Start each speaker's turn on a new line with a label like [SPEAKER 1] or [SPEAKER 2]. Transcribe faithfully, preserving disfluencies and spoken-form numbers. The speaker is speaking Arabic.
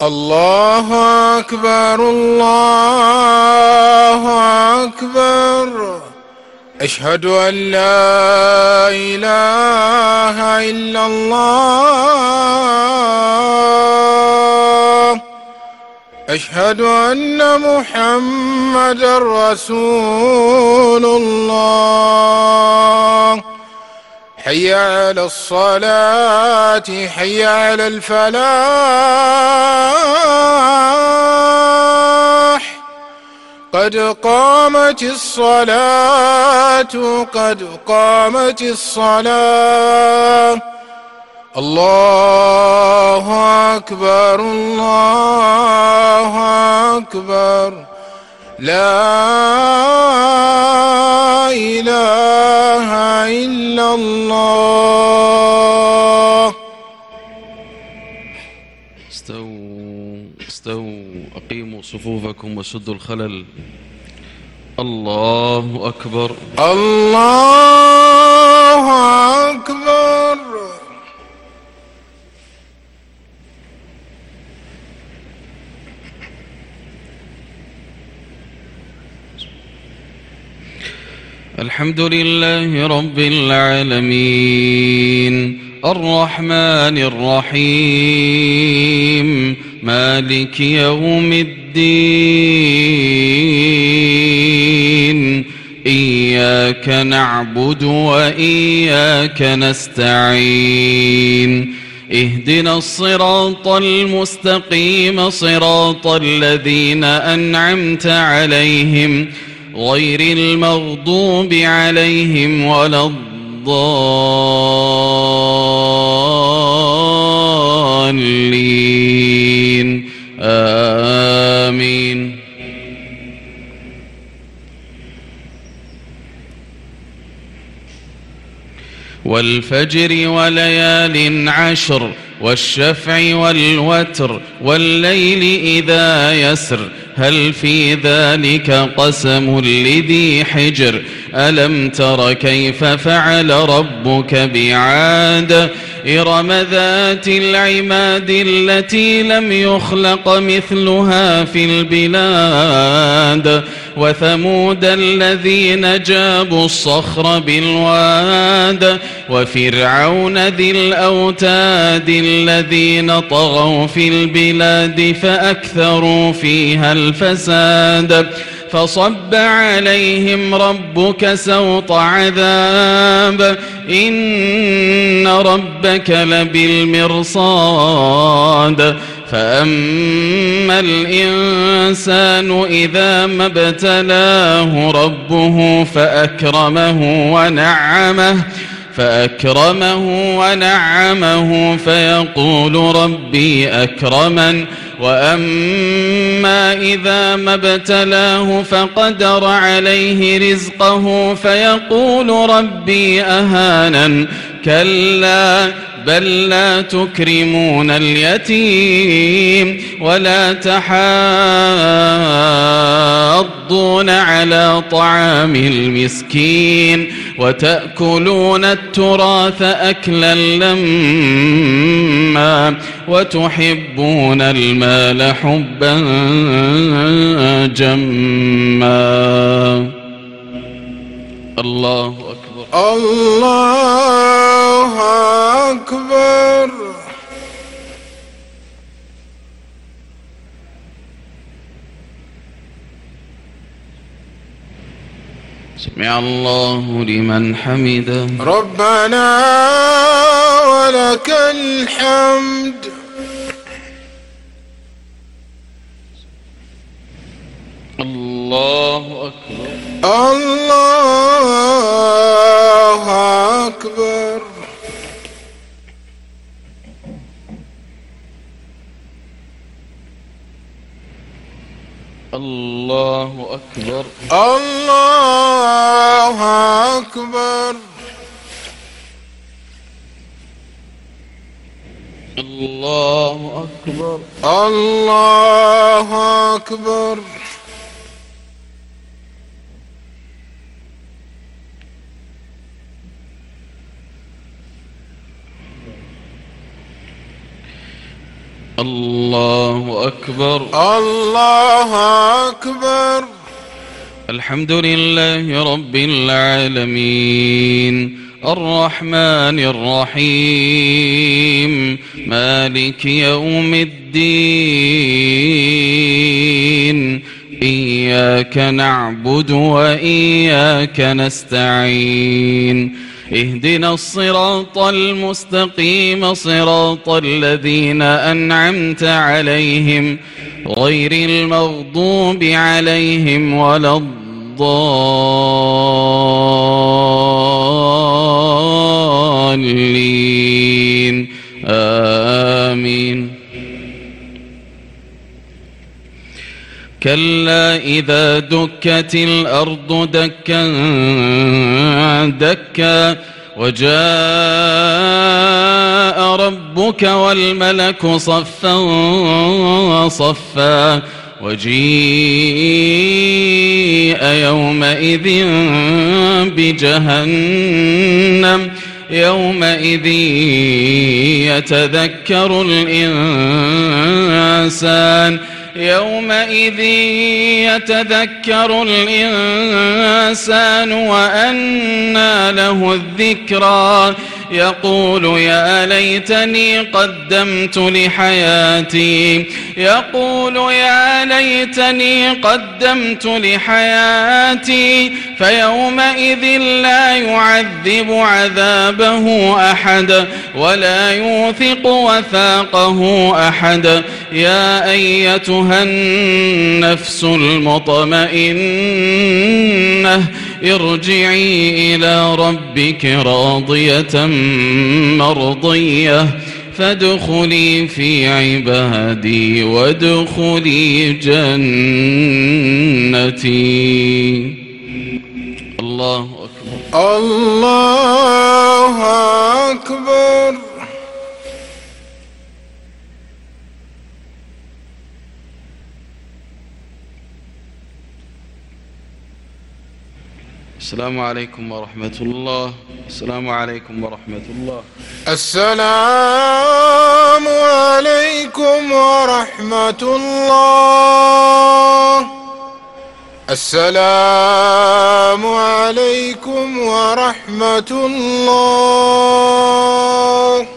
[SPEAKER 1] الله أكبر الله أكبر. أشهد أن لا إله إلا الله. أشهد أن محمدًا رسول الله. حي على الصلاة حي على الفلاح. قد قامت الصلاة قد قامت الصلاة. الله أكبر الله أكبر. لا إله إلا الله.
[SPEAKER 2] استووا استووا أقيموا صفوفكم وسدوا الخلل. الله أكبر
[SPEAKER 1] الله أكبر.
[SPEAKER 2] الحمد لله رب العالمين الرحمن الرحيم مالك يوم الدين. إياك نعبد وإياك نستعين. اهدنا الصراط المستقيم صراط الذين أنعمت عليهم غير المغضوب عليهم ولا الضالين آمين. والفجر وليال عشر والشفع والوتر والليل إذا يسر هل في ذلك قسم لذي حجر. ألم تر كيف فعل ربك بعاد إرم ذات العماد التي لم يخلق مثلها في البلاد. وثمود الذين جابوا الصخر بالواد. وفرعون ذي الأوتاد الذين طغوا في البلاد فأكثروا فيها الفساد. فصب عليهم ربك سوط عذاب إن ربك لبالمرصاد. فأما الإنسان إذا ما ابتلاه ربه فأكرمه ونعمه فأكرمه ونعمه فيقول ربي أكرمن. وأما إذا ما ابتلاه فقدر عليه رزقه فيقول ربي أهانن. كلا بل لا تكرمون اليتيم ولا تحاضون على طعام المسكين وتأكلون التراث أكلا لما وتحبون المال حبا جما. الله أكبر
[SPEAKER 1] الله أكبر.
[SPEAKER 2] سمع الله لمن حمده.
[SPEAKER 1] ربنا ولك الحمد.
[SPEAKER 2] الله أكبر
[SPEAKER 1] الله أكبر.
[SPEAKER 2] الله أكبر
[SPEAKER 1] الله أكبر.
[SPEAKER 2] الله أكبر
[SPEAKER 1] الله أكبر.
[SPEAKER 2] الله أكبر.
[SPEAKER 1] الله أكبر.
[SPEAKER 2] الحمد لله رب العالمين الرحمن الرحيم مالك يوم الدين إياك نعبد وإياك نستعين اهدنا الصراط المستقيم صراط الذين أنعمت عليهم غير المغضوب عليهم ولا الضالين آمين. كلا إذا دكت الأرض دكا دكا وجاء ربك والملك صفا صفا وجيء يومئذ بجهنم يومئذ يتذكر الإنسان يومئذ يتذكر الإنسان وأنى له الذكرى يقول يا ليتني قدمت لحياتي يقول يا ليتني قدمت لحياتي فيومئذ لا يعذب عذابه أحد ولا يوثق وثاقه أحد. يا أيتها النفس المطمئنة ارجعي إلى ربك راضية مرضية فادخلي في عبادي وادخلي جنتي. الله أكبر.
[SPEAKER 1] الله أكبر.
[SPEAKER 2] السلام عليكم ورحمة الله. السلام عليكم ورحمة الله.
[SPEAKER 1] السلام عليكم ورحمة الله. السلام عليكم ورحمة الله.